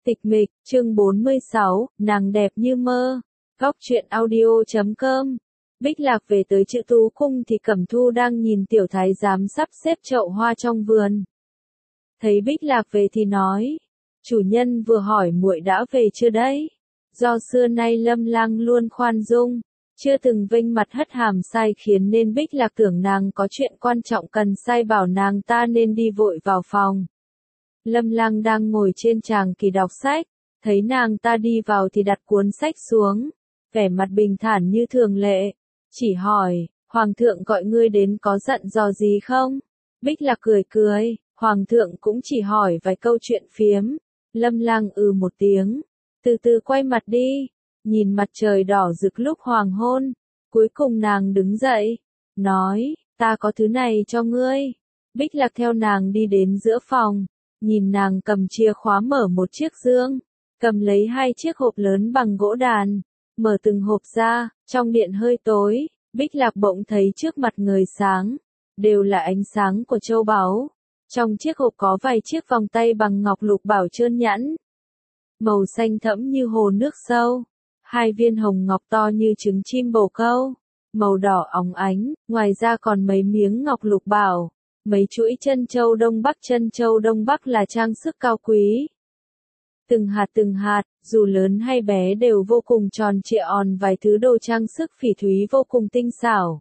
Tịch mịch, chương 46, nàng đẹp như mơ. Góc truyện audio.com. Bích Lạc về tới Chữ Tú Cung thì Cẩm Thu đang nhìn tiểu thái giám sắp xếp chậu hoa trong vườn. Thấy Bích Lạc về thì nói, chủ nhân vừa hỏi muội đã về chưa đấy? Do xưa nay Lâm Lang luôn khoan dung, chưa từng vênh mặt hất hàm sai khiến nên Bích Lạc tưởng nàng có chuyện quan trọng cần sai bảo nàng ta nên đi vội vào phòng. Lâm Lang đang ngồi trên tràng kỳ đọc sách, thấy nàng ta đi vào thì đặt cuốn sách xuống, vẻ mặt bình thản như thường lệ, chỉ hỏi, Hoàng thượng gọi ngươi đến có giận dò gì không? Bích Lạc cười cười, Hoàng thượng cũng chỉ hỏi vài câu chuyện phiếm. Lâm Lang một tiếng, từ từ quay mặt đi, nhìn mặt trời đỏ rực lúc hoàng hôn, cuối cùng nàng đứng dậy, nói, ta có thứ này cho ngươi. Bích Lạc theo nàng đi đến giữa phòng, nhìn nàng cầm chìa khóa mở một chiếc dương, cầm lấy hai chiếc hộp lớn bằng gỗ đàn, mở từng hộp ra, trong điện hơi tối, Bích Lạc bỗng thấy trước mặt người sáng, đều là ánh sáng của châu báu. Trong chiếc hộp có vài chiếc vòng tay bằng ngọc lục bảo trơn nhẵn, màu xanh thẫm như hồ nước sâu, hai viên hồng ngọc to như trứng chim bồ câu, màu đỏ óng ánh, ngoài ra còn mấy miếng ngọc lục bảo, mấy chuỗi chân châu Đông Bắc là trang sức cao quý. Từng hạt, dù lớn hay bé đều vô cùng tròn trịa òn vài thứ đồ trang sức phỉ thúy vô cùng tinh xảo.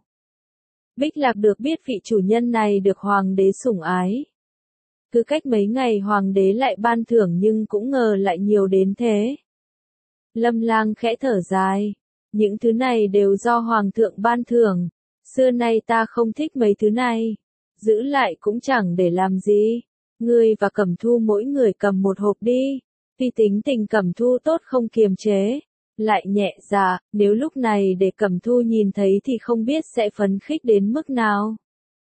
Bích Lạc được biết vị chủ nhân này được hoàng đế sủng ái. Cứ cách mấy ngày hoàng đế lại ban thưởng nhưng cũng ngờ lại nhiều đến thế. Lâm Lang khẽ thở dài, những thứ này đều do hoàng thượng ban thưởng, xưa nay ta không thích mấy thứ này, giữ lại cũng chẳng để làm gì. Ngươi và Cẩm Thu mỗi người cầm một hộp đi. Vì tính tình Cẩm Thu tốt không kiềm chế, lại nhẹ dạ, nếu lúc này để Cẩm Thu nhìn thấy thì không biết sẽ phấn khích đến mức nào.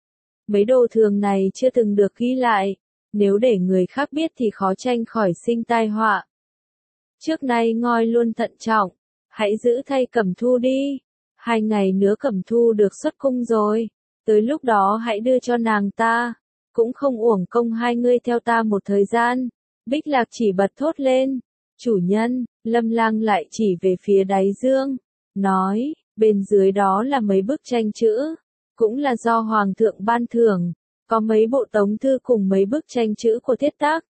Mấy đồ thường này chưa từng được ghi lại, nếu để người khác biết thì khó tránh khỏi sinh tai họa. Trước nay ngoi luôn thận trọng, hãy giữ thay Cẩm Thu đi. 2 ngày nữa Cẩm Thu được xuất cung rồi, tới lúc đó hãy đưa cho nàng ta, cũng không uổng công hai ngươi theo ta một thời gian. Bích Lạc chỉ bật thốt lên, chủ nhân. Lâm Lang lại chỉ về phía đáy dương, nói, bên dưới đó là mấy bức tranh chữ, cũng là do Hoàng thượng ban thưởng, có mấy bộ tống thư cùng mấy bức tranh chữ của Thiết Tác,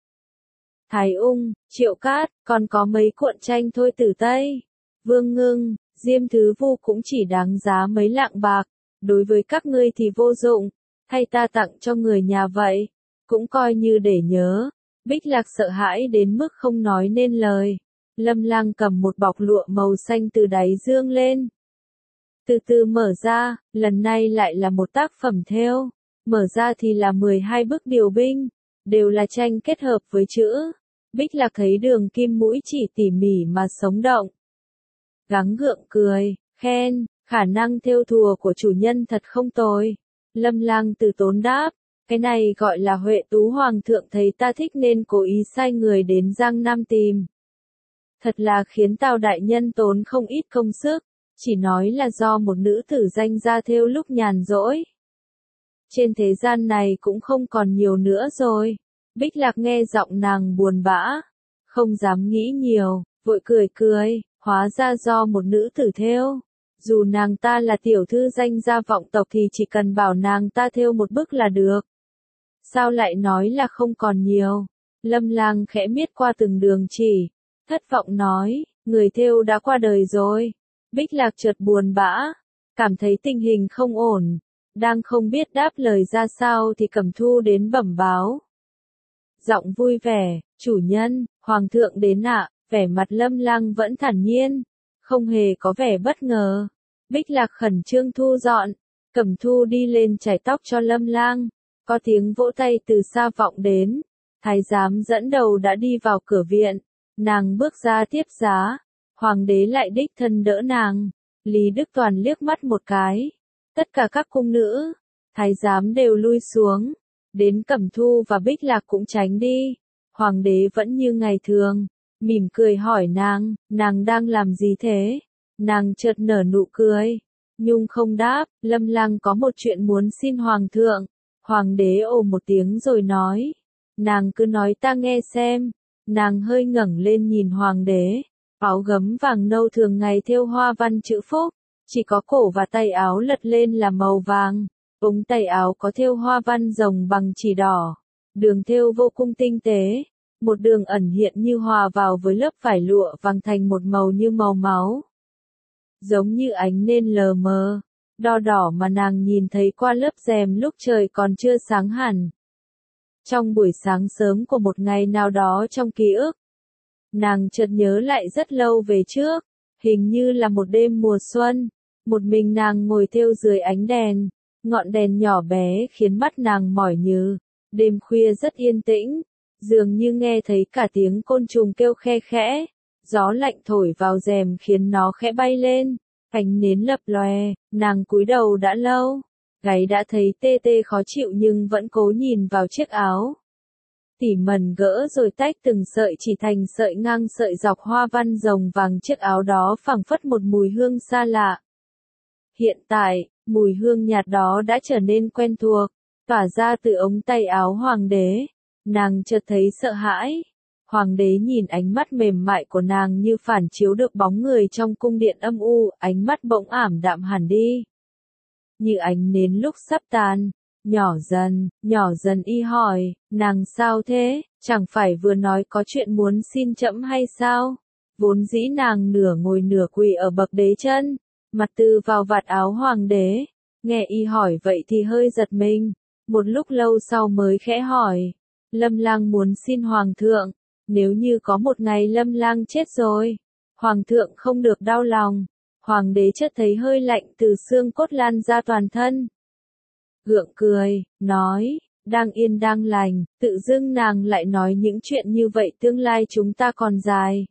Thái Ung, Triệu Cát, còn có mấy cuộn tranh Thôi Tử Tây, Vương Ngưng, Diêm Thứ Vu cũng chỉ đáng giá mấy lạng bạc, đối với các ngươi thì vô dụng, hay ta tặng cho người nhà vậy, cũng coi như để nhớ. Bích Lạc sợ hãi đến mức không nói nên lời. Lâm Lang cầm một bọc lụa màu xanh từ đáy dương lên, từ từ mở ra, lần này lại là một tác phẩm thêu, mở ra thì là 12 bức điều binh, đều là tranh kết hợp với chữ. Bích Lạc thấy đường kim mũi chỉ tỉ mỉ mà sống động, gắng gượng cười, khen, khả năng thêu thùa của chủ nhân thật không tồi. Lâm Lang từ tốn đáp, cái này gọi là Huệ Tú, Hoàng thượng thấy ta thích nên cố ý sai người đến Giang Nam tìm. Thật là khiến Tào đại nhân tốn không ít công sức, chỉ nói là do một nữ tử danh ra thêu lúc nhàn rỗi. Trên thế gian này cũng không còn nhiều nữa rồi. Bích Lạc nghe giọng nàng buồn bã, không dám nghĩ nhiều, vội cười cười, hóa ra do một nữ tử thêu. Dù nàng ta là tiểu thư danh gia vọng tộc thì chỉ cần bảo nàng ta thêu một bức là được. Sao lại nói là không còn nhiều? Lâm Lang khẽ miết qua từng đường chỉ, thất vọng nói, người thêu đã qua đời rồi. Bích Lạc chợt buồn bã, cảm thấy tình hình không ổn, đang không biết đáp lời ra sao thì Cẩm Thu đến bẩm báo. Giọng vui vẻ, chủ nhân, Hoàng thượng đến ạ. Vẻ mặt Lâm Lang vẫn thản nhiên, không hề có vẻ bất ngờ. Bích Lạc khẩn trương thu dọn, Cẩm Thu đi lên chải tóc cho Lâm Lang, có tiếng vỗ tay từ xa vọng đến. Thái giám dẫn đầu đã đi vào cửa viện, nàng bước ra tiếp giá, hoàng đế lại đích thân đỡ nàng. Lý Đức Toàn liếc mắt một cái, tất cả các cung nữ, thái giám đều lui xuống, đến Cẩm Thu và Bích Lạc cũng tránh đi. Hoàng đế vẫn như ngày thường, mỉm cười hỏi nàng đang làm gì thế? Nàng chợt nở nụ cười, nhưng không đáp. Lâm Lang có một chuyện muốn xin Hoàng thượng. Hoàng đế ồ một tiếng rồi nói, nàng cứ nói ta nghe xem. Nàng hơi ngẩng lên nhìn hoàng đế, áo gấm vàng nâu thường ngày thêu hoa văn chữ phúc, chỉ có cổ và tay áo lật lên là màu vàng, ống tay áo có thêu hoa văn rồng bằng chỉ đỏ, đường thêu vô cùng tinh tế, một đường ẩn hiện như hòa vào với lớp vải lụa vàng thành một màu như màu máu. Giống như ánh nến lờ mờ, đo đỏ mà nàng nhìn thấy qua lớp rèm lúc trời còn chưa sáng hẳn. Trong buổi sáng sớm của một ngày nào đó trong ký ức, nàng chợt nhớ lại rất lâu về trước, hình như là một đêm mùa xuân, một mình nàng ngồi thêu dưới ánh đèn, ngọn đèn nhỏ bé khiến mắt nàng mỏi nhừ, đêm khuya rất yên tĩnh, dường như nghe thấy cả tiếng côn trùng kêu khe khẽ, gió lạnh thổi vào rèm khiến nó khẽ bay lên, ánh nến lập lòe, nàng cúi đầu đã lâu, gáy đã thấy tê tê khó chịu nhưng vẫn cố nhìn vào chiếc áo. Tỉ mẩn gỡ rồi tách từng sợi chỉ thành sợi ngang sợi dọc hoa văn rồng vàng, chiếc áo đó phảng phất một mùi hương xa lạ. Hiện tại, mùi hương nhạt đó đã trở nên quen thuộc, tỏa ra từ ống tay áo hoàng đế. Nàng chợt thấy sợ hãi. Hoàng đế nhìn ánh mắt mềm mại của nàng như phản chiếu được bóng người trong cung điện âm u, ánh mắt bỗng ảm đạm hẳn đi. Như ánh nến lúc sắp tàn, nhỏ dần y hỏi, nàng sao thế, chẳng phải vừa nói có chuyện muốn xin trẫm hay sao? Vốn dĩ nàng nửa ngồi nửa quỳ ở bậc đế chân, mặt từ vào vạt áo hoàng đế, nghe y hỏi vậy thì hơi giật mình, một lúc lâu sau mới khẽ hỏi, Lâm Lang muốn xin hoàng thượng, nếu như có một ngày Lâm Lang chết rồi, hoàng thượng không được đau lòng. Hoàng đế chợt thấy hơi lạnh từ xương cốt lan ra toàn thân. Gượng cười, nói, đang yên đang lành, tự dưng nàng lại nói những chuyện như vậy, tương lai chúng ta còn dài.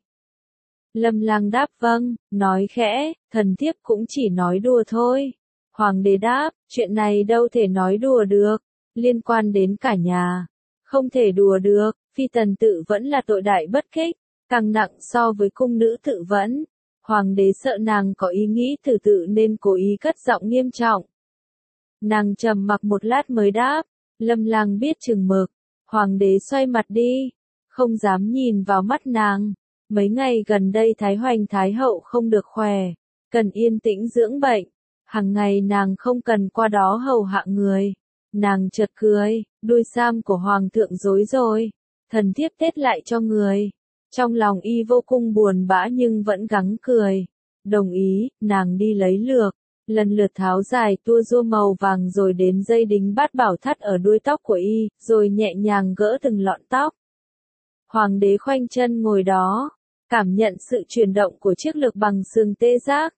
Lâm Lang đáp vâng, nói khẽ, thần thiếp cũng chỉ nói đùa thôi. Hoàng đế đáp, chuyện này đâu thể nói đùa được, liên quan đến cả nhà. Không thể đùa được, phi tần tự vẫn là tội đại bất kích, càng nặng so với cung nữ tự vẫn. Hoàng đế sợ nàng có ý nghĩ thử tự nên cố ý cất giọng nghiêm trọng. Nàng trầm mặc một lát mới đáp, Lâm Lang biết chừng mực. Hoàng đế xoay mặt đi, không dám nhìn vào mắt nàng. Mấy ngày gần đây Thái Hoành Thái Hậu không được khỏe, cần yên tĩnh dưỡng bệnh. Hàng ngày nàng không cần qua đó hầu hạ người. Nàng chợt cười, đuôi sam của hoàng thượng rối rồi, thần thiếp tết lại cho người. Trong lòng y vô cùng buồn bã nhưng vẫn gắng cười. Đồng ý, nàng đi lấy lược, lần lượt tháo dài tua rua màu vàng rồi đến dây đính bát bảo thắt ở đuôi tóc của y, rồi nhẹ nhàng gỡ từng lọn tóc. Hoàng đế khoanh chân ngồi đó, cảm nhận sự chuyển động của chiếc lược bằng sừng tê giác.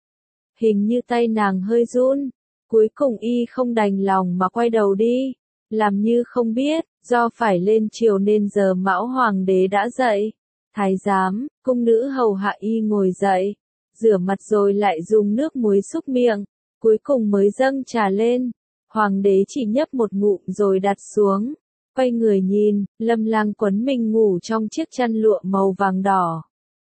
Hình như tay nàng hơi run, cuối cùng y không đành lòng mà quay đầu đi, làm như không biết, do phải lên triều nên giờ Mão hoàng đế đã dậy. Thái giám, cung nữ hầu hạ y ngồi dậy, rửa mặt rồi lại dùng nước muối súc miệng, cuối cùng mới dâng trà lên. Hoàng đế chỉ nhấp một ngụm rồi đặt xuống, quay người nhìn, Lâm Lang quấn mình ngủ trong chiếc chăn lụa màu vàng đỏ.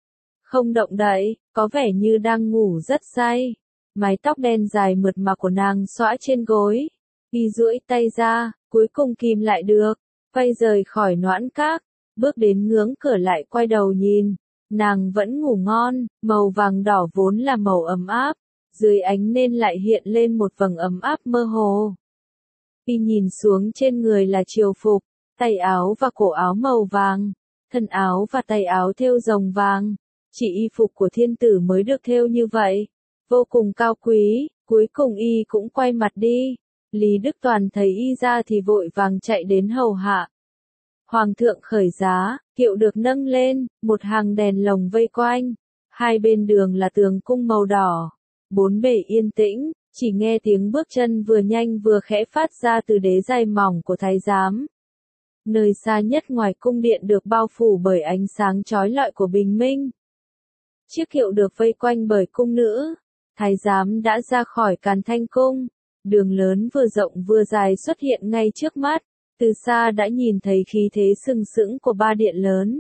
Không động đậy, có vẻ như đang ngủ rất say. Mái tóc đen dài mượt mà của nàng xõa trên gối. Y duỗi tay ra, cuối cùng kìm lại được, quay rời khỏi noãn các. Bước đến ngưỡng cửa lại quay đầu nhìn, nàng vẫn ngủ ngon, màu vàng đỏ vốn là màu ấm áp, dưới ánh nên lại hiện lên một vầng ấm áp mơ hồ. Y nhìn xuống trên người là triều phục, tay áo và cổ áo màu vàng, thân áo và tay áo thêu rồng vàng, chỉ y phục của thiên tử mới được thêu như vậy, vô cùng cao quý. Cuối cùng y cũng quay mặt đi, Lý Đức Toàn thấy y ra thì vội vàng chạy đến hầu hạ. Hoàng thượng khởi giá, kiệu được nâng lên, một hàng đèn lồng vây quanh, hai bên đường là tường cung màu đỏ, bốn bề yên tĩnh, chỉ nghe tiếng bước chân vừa nhanh vừa khẽ phát ra từ đế giày mỏng của thái giám. Nơi xa nhất ngoài cung điện được bao phủ bởi ánh sáng chói lọi của bình minh. Chiếc kiệu được vây quanh bởi cung nữ, thái giám đã ra khỏi Càn Thanh cung, đường lớn vừa rộng vừa dài xuất hiện ngay trước mắt. Từ xa đã nhìn thấy khí thế sừng sững của ba điện lớn.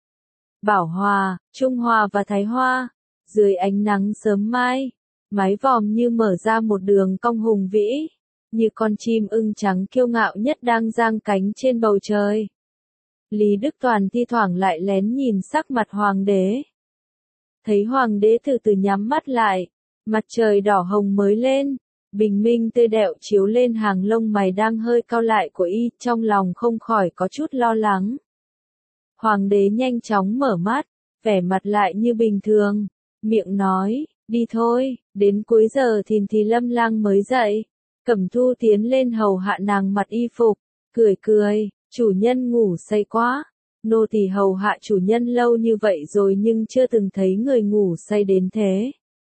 Bảo Hòa, Trung Hòa và Thái Hoa. Dưới ánh nắng sớm mai, mái vòm như mở ra một đường cong hùng vĩ, như con chim ưng trắng kiêu ngạo nhất đang giang cánh trên bầu trời. Lý Đức Toàn thi thoảng lại lén nhìn sắc mặt hoàng đế. Thấy hoàng đế từ từ nhắm mắt lại, mặt trời đỏ hồng mới lên, bình minh tươi đẹo chiếu lên hàng lông mày đang hơi cau lại của y, trong lòng không khỏi có chút lo lắng. Hoàng đế nhanh chóng mở mắt, vẻ mặt lại như bình thường, miệng nói, đi thôi, đến cuối giờ thì Lâm Lang mới dậy. Cẩm Thu tiến lên hầu hạ nàng mặc y phục, cười cười, chủ nhân ngủ say quá. Nô tỳ hầu hạ chủ nhân lâu như vậy rồi nhưng chưa từng thấy người ngủ say đến thế.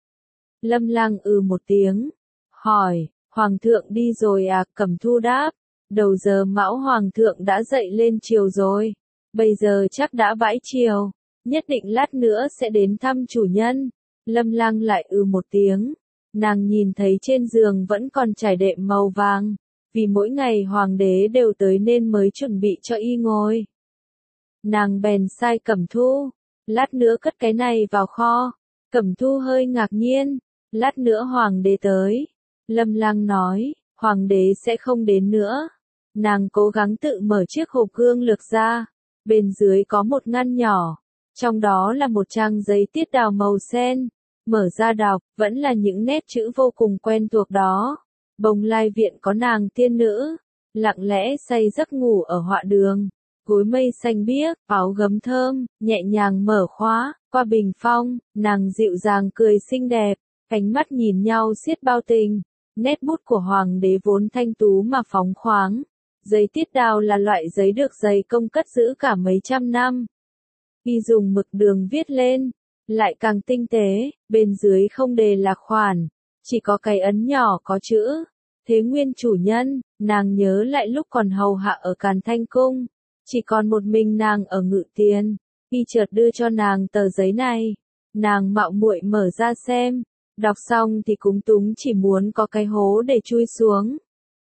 Lâm Lang một tiếng, hỏi, Hoàng thượng đi rồi à? Cẩm Thu đáp, đầu giờ mão Hoàng thượng đã dậy lên chiều rồi, bây giờ chắc đã bãi chiều, nhất định lát nữa sẽ đến thăm chủ nhân. Lâm Lang lại một tiếng, nàng nhìn thấy trên giường vẫn còn trải đệm màu vàng, vì mỗi ngày hoàng đế đều tới nên mới chuẩn bị cho y ngồi. Nàng bèn sai Cẩm Thu, lát nữa cất cái này vào kho. Cẩm Thu hơi ngạc nhiên, lát nữa hoàng đế tới. Lâm Lang nói, hoàng đế sẽ không đến nữa. Nàng cố gắng tự mở chiếc hộp gương lược ra, bên dưới có một ngăn nhỏ, trong đó là một trang giấy tiết đào màu sen. Mở ra đọc, vẫn là những nét chữ vô cùng quen thuộc đó. Bồng lai viện có nàng tiên nữ, lặng lẽ say giấc ngủ ở họa đường. Gối mây xanh biếc, áo gấm thơm, nhẹ nhàng mở khóa, qua bình phong, nàng dịu dàng cười xinh đẹp, ánh mắt nhìn nhau xiết bao tình. Nét bút của hoàng đế vốn thanh tú mà phóng khoáng. Giấy tiết đào là loại giấy được dày công cất giữ cả mấy trăm năm. Y dùng mực đường viết lên, lại càng tinh tế, bên dưới không đề lạc khoản, chỉ có cái ấn nhỏ có chữ, Thế Nguyên chủ nhân. Nàng nhớ lại lúc còn hầu hạ ở Càn Thanh Cung, chỉ còn một mình nàng ở Ngự Tiền, y chợt đưa cho nàng tờ giấy này, nàng mạo muội mở ra xem, đọc xong thì cúng túng chỉ muốn có cái hố để chui xuống.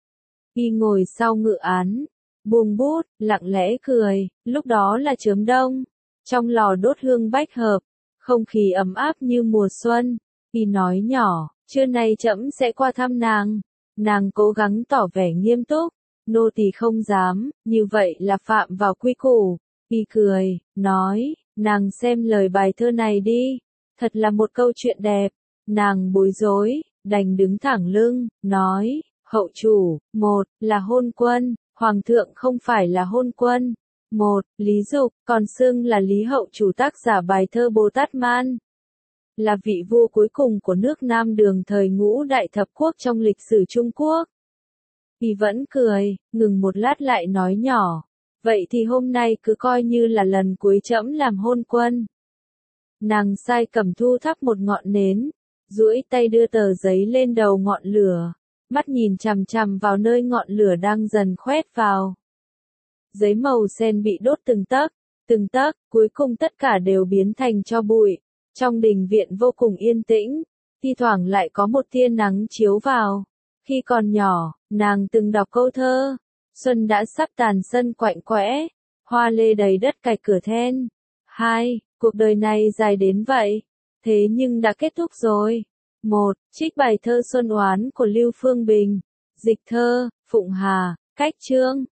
Y ngồi sau ngự án, buông bút, lặng lẽ cười, lúc đó là chớm đông, trong lò đốt hương bách hợp, không khí ấm áp như mùa xuân. Y nói nhỏ, trưa nay trẫm sẽ qua thăm nàng. Nàng cố gắng tỏ vẻ nghiêm túc, nô tỳ không dám, như vậy là phạm vào quy củ. Y cười, nói, nàng xem lời bài thơ này đi, thật là một câu chuyện đẹp. Nàng bối rối, đành đứng thẳng lưng, nói, hậu chủ, một, là hôn quân, hoàng thượng không phải là hôn quân. Một, Lý Dục, còn xưng là Lý hậu chủ, tác giả bài thơ Bồ Tát Man, là vị vua cuối cùng của nước Nam Đường thời Ngũ Đại Thập Quốc trong lịch sử Trung Quốc. Y vẫn cười, ngừng một lát lại nói nhỏ, vậy thì hôm nay cứ coi như là lần cuối trẫm làm hôn quân. Nàng sai Cẩm Thu thắp một ngọn nến, duỗi tay đưa tờ giấy lên đầu ngọn lửa, mắt nhìn chằm chằm vào nơi ngọn lửa đang dần khoét vào. Giấy màu sen bị đốt từng tấc, cuối cùng tất cả đều biến thành tro bụi. Trong đình viện vô cùng yên tĩnh, thi thoảng lại có một tia nắng chiếu vào. Khi còn nhỏ, nàng từng đọc câu thơ, xuân đã sắp tàn sân quạnh quẽ, hoa lê đầy đất cạch cửa then. Hai, cuộc đời này dài đến vậy, thế nhưng đã kết thúc rồi. Một, trích bài thơ Xuân Oán của Lưu Phương Bình, dịch thơ, Phụng Hà, cách chương.